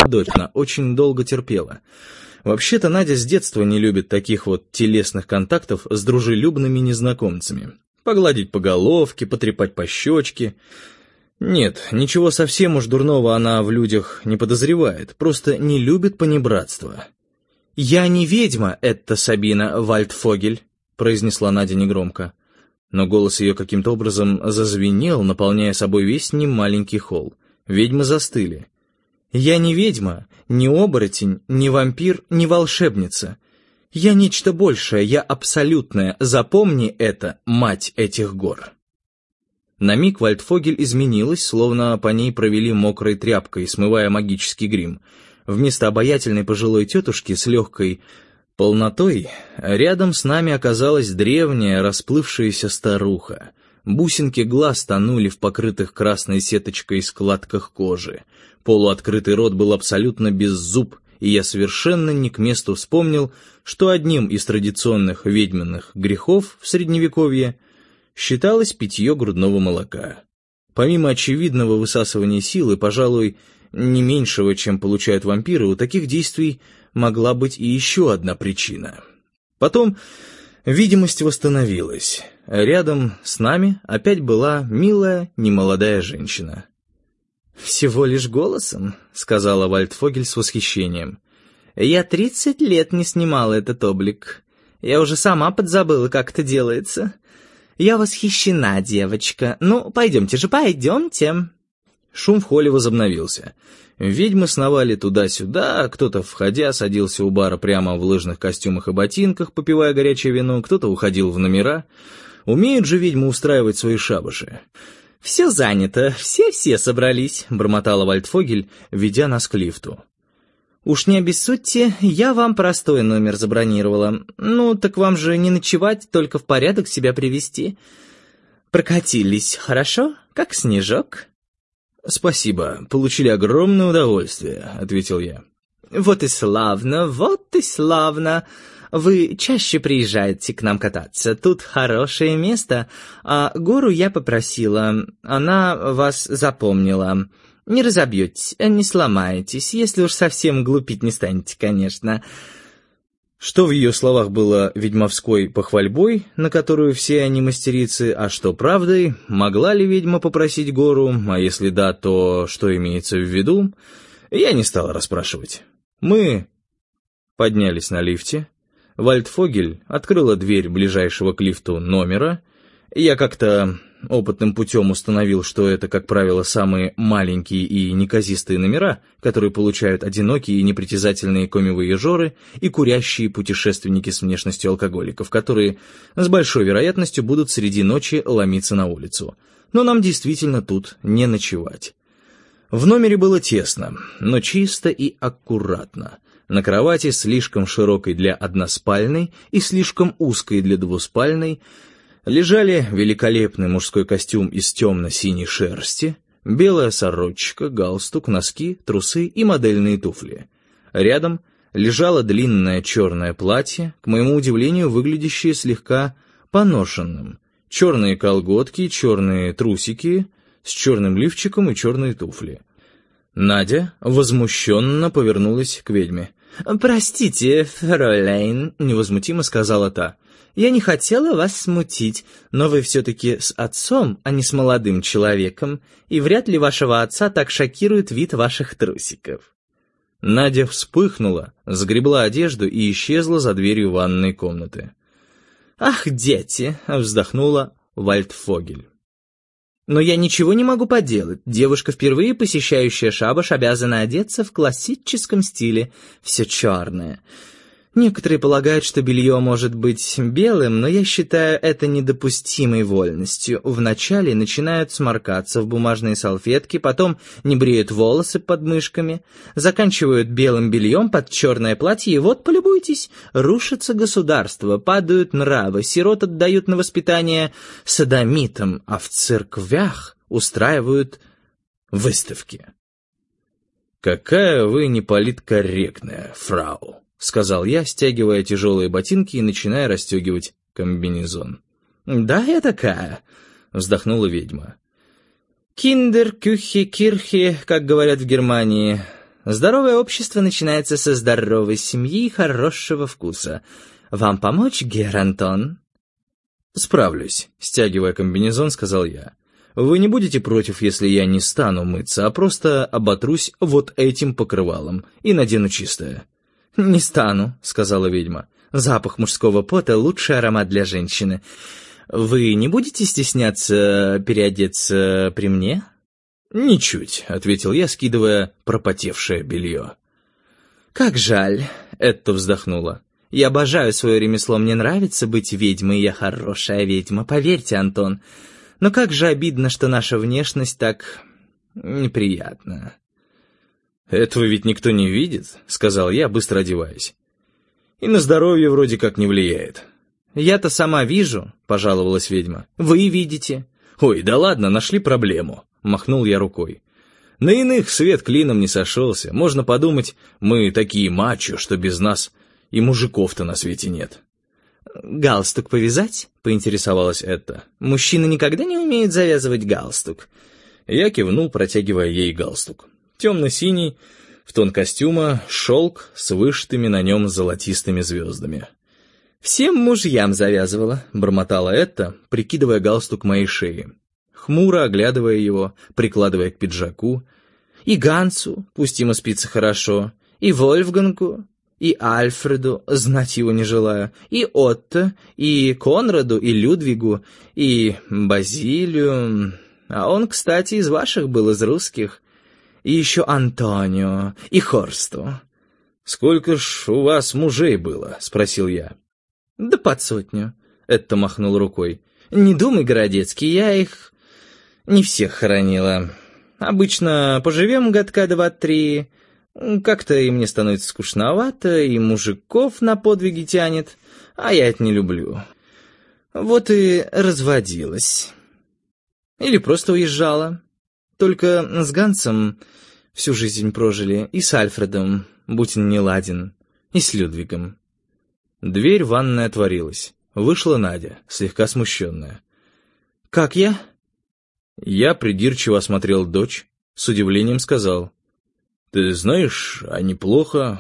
дочь, она очень долго терпела. Вообще-то Надя с детства не любит таких вот телесных контактов с дружелюбными незнакомцами. Погладить по головке, потрепать по щечке. Нет, ничего совсем уж дурного она в людях не подозревает, просто не любит понебратства. «Я не ведьма, это Сабина Вальдфогель», — произнесла Надя негромко. Но голос ее каким-то образом зазвенел, наполняя собой весь немаленький холл. Ведьмы застыли. «Я не ведьма, не оборотень, не вампир, не волшебница. Я нечто большее, я абсолютная. Запомни это, мать этих гор». На миг Вальдфогель изменилась, словно по ней провели мокрой тряпкой, смывая магический грим. Вместо обаятельной пожилой тетушки с легкой полнотой рядом с нами оказалась древняя расплывшаяся старуха. Бусинки глаз тонули в покрытых красной сеточкой складках кожи. Полуоткрытый рот был абсолютно без зуб, и я совершенно не к месту вспомнил, что одним из традиционных ведьминых грехов в Средневековье считалось питье грудного молока. Помимо очевидного высасывания силы, пожалуй, не меньшего, чем получают вампиры, у таких действий могла быть и еще одна причина. Потом видимость восстановилась. Рядом с нами опять была милая немолодая женщина. «Всего лишь голосом», — сказала Вальдфогель с восхищением. «Я 30 лет не снимала этот облик. Я уже сама подзабыла, как это делается. Я восхищена, девочка. Ну, пойдемте же, пойдемте». Шум в холле возобновился. Ведьмы сновали туда-сюда, кто-то, входя, садился у бара прямо в лыжных костюмах и ботинках, попивая горячее вино, кто-то уходил в номера. Умеют же ведьмы устраивать свои шабаши. «Все занято, все собрались», — бормотала Вальдфогель, ведя нас к лифту. «Уж не обессудьте, я вам простой номер забронировала. Ну, так вам же не ночевать, только в порядок себя привести. Прокатились, хорошо? Как снежок?» «Спасибо, получили огромное удовольствие», — ответил я. «Вот и славно, вот и славно. Вы чаще приезжаете к нам кататься, тут хорошее место, а гору я попросила, она вас запомнила. Не разобьетесь, не сломаетесь, если уж совсем глупить не станете, конечно». Что в ее словах было ведьмовской похвальбой, на которую все они мастерицы, а что правдой, могла ли ведьма попросить гору, а если да, то что имеется в виду, я не стал расспрашивать. Мы поднялись на лифте. Вальдфогель открыла дверь ближайшего к лифту номера. Я как-то опытным путем установил, что это, как правило, самые маленькие и неказистые номера, которые получают одинокие и непритязательные комивояжеры и курящие путешественники с внешностью алкоголиков, которые с большой вероятностью будут среди ночи ломиться на улицу. Но нам действительно тут не ночевать. В номере было тесно, но чисто и аккуратно. На кровати, слишком широкой для односпальной и слишком узкой для двуспальной, лежали великолепный мужской костюм из темно-синей шерсти, белая сорочка, галстук, носки, трусы и модельные туфли. Рядом лежало длинное черное платье, к моему удивлению, выглядящее слегка поношенным. Черные колготки, черные трусики с черным лифчиком и черные туфли. Надя возмущенно повернулась к ведьме. «Простите, фройляйн», — невозмутимо сказала та. «Я не хотела вас смутить, но вы все-таки с отцом, а не с молодым человеком, и вряд ли вашего отца так шокирует вид ваших трусиков». Надя вспыхнула, сгребла одежду и исчезла за дверью ванной комнаты. «Ах, дети!» — вздохнула Вальдфогель. «Но я ничего не могу поделать. Девушка, впервые посещающая шабаш, обязана одеться в классическом стиле. Все черное. Некоторые полагают, что белье может быть белым, но я считаю это недопустимой вольностью. Вначале начинают сморкаться в бумажные салфетки, потом не бреют волосы под мышками, заканчивают белым бельем под черное платье, и вот, полюбуйтесь, рушится государство, падают нравы, сирот отдают на воспитание содомитам, а в церквях устраивают выставки». «Какая вы неполиткорректная, фрау», — сказал я, стягивая тяжелые ботинки и начиная расстегивать комбинезон. «Да, я такая», — вздохнула ведьма. «Киндер, кюхи, кирхи, как говорят в Германии. Здоровое общество начинается со здоровой семьи и хорошего вкуса. Вам помочь, Гер Антон?» «Справлюсь», — стягивая комбинезон, сказал я. «Вы не будете против, если я не стану мыться, а просто оботрусь вот этим покрывалом и надену чистое?» «Не стану», — сказала ведьма. «Запах мужского пота — лучший аромат для женщины. Вы не будете стесняться переодеться при мне?» «Ничуть», — ответил я, скидывая пропотевшее белье. «Как жаль», — Этта вздохнула. «Я обожаю свое ремесло, мне нравится быть ведьмой, я хорошая ведьма, поверьте, Антон. Но как же обидно, что наша внешность так неприятна». «Этого ведь никто не видит», — сказал я, быстро одеваясь. «И на здоровье вроде как не влияет». «Я-то сама вижу», — пожаловалась ведьма. «Вы видите». «Ой, да ладно, нашли проблему», — махнул я рукой. «На иных свет клином не сошелся. Можно подумать, мы такие мачо, что без нас и мужиков-то на свете нет». «Галстук повязать?» — поинтересовалась Этта. «Мужчины никогда не умеют завязывать галстук». Я кивнул, протягивая ей галстук. Темно-синий, в тон костюма, шелк с вышитыми на нем золотистыми звездами. «Всем мужьям завязывала», — бормотала Этта, прикидывая галстук моей шеи, хмуро оглядывая его, прикладывая к пиджаку. «И Гансу, пусть ему спится хорошо, и Вольфгангу, и Альфреду, знать его не желаю, и Отто, и Конраду, и Людвигу, и Базилию, а он, кстати, из ваших был, из русских, и еще Антонио, и Хорсту». «Сколько ж у вас мужей было?» — спросил я. «Да под 100», — Этта махнул рукой. «Не думай, Городецкий, я их не всех хоронила. Обычно поживем годка 2-3, как-то и мне становится скучновато, и мужиков на подвиги тянет, а я это не люблю. Вот и разводилась. Или просто уезжала. Только с Гансом всю жизнь прожили, и с Альфредом, будь он неладен, и с Людвигом». Дверь в ванной отворилась. Вышла Надя, слегка смущенная. «Как я?» Я придирчиво осмотрел дочь, с удивлением сказал. «Ты знаешь, а неплохо.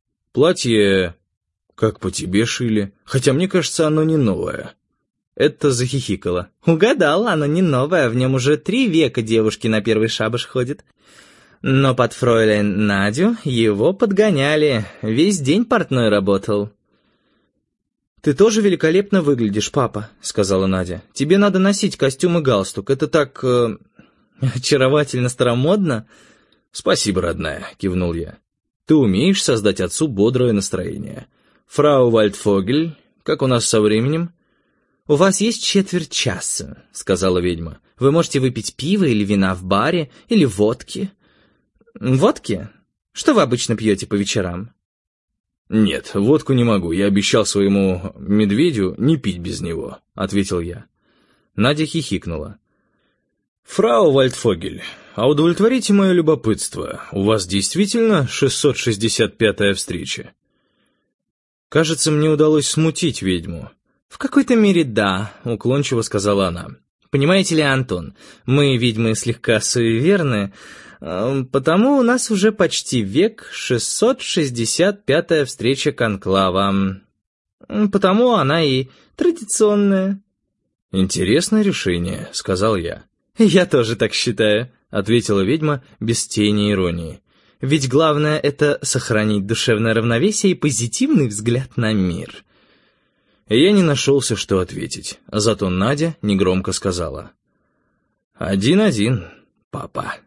Платье как по тебе шили, хотя мне кажется, оно не новое». Это захихикала. «Угадал, оно не новое, в нем уже 3 века девушки на первый шабаш ходят. Но под фройлен Надю его подгоняли, весь день портной работал». «Ты тоже великолепно выглядишь, папа», — сказала Надя. «Тебе надо носить костюм и галстук, это так очаровательно старомодно». «Спасибо, родная», — кивнул я. «Ты умеешь создать отцу бодрое настроение. Фрау Вальдфогель, как у нас со временем?» «У вас есть четверть часа», — сказала ведьма. «Вы можете выпить пиво или вина в баре, или водки». «Водки? Что вы обычно пьете по вечерам?» «Нет, водку не могу. Я обещал своему медведю не пить без него», — ответил я. Надя хихикнула. «Фрау Вальдфогель, а удовлетворите мое любопытство. У вас действительно 665-я встреча?» Кажется, мне удалось смутить ведьму. «В какой-то мере да», — уклончиво сказала она. «Понимаете ли, Антон, мы, ведьмы, слегка суеверны, потому у нас уже почти век 665-я встреча конклава. Потому она и традиционная». «Интересное решение», — сказал я. «Я тоже так считаю», — ответила ведьма без тени иронии. «Ведь главное — это сохранить душевное равновесие и позитивный взгляд на мир». Я не нашелся, что ответить, зато Надя негромко сказала. 1-1, папа.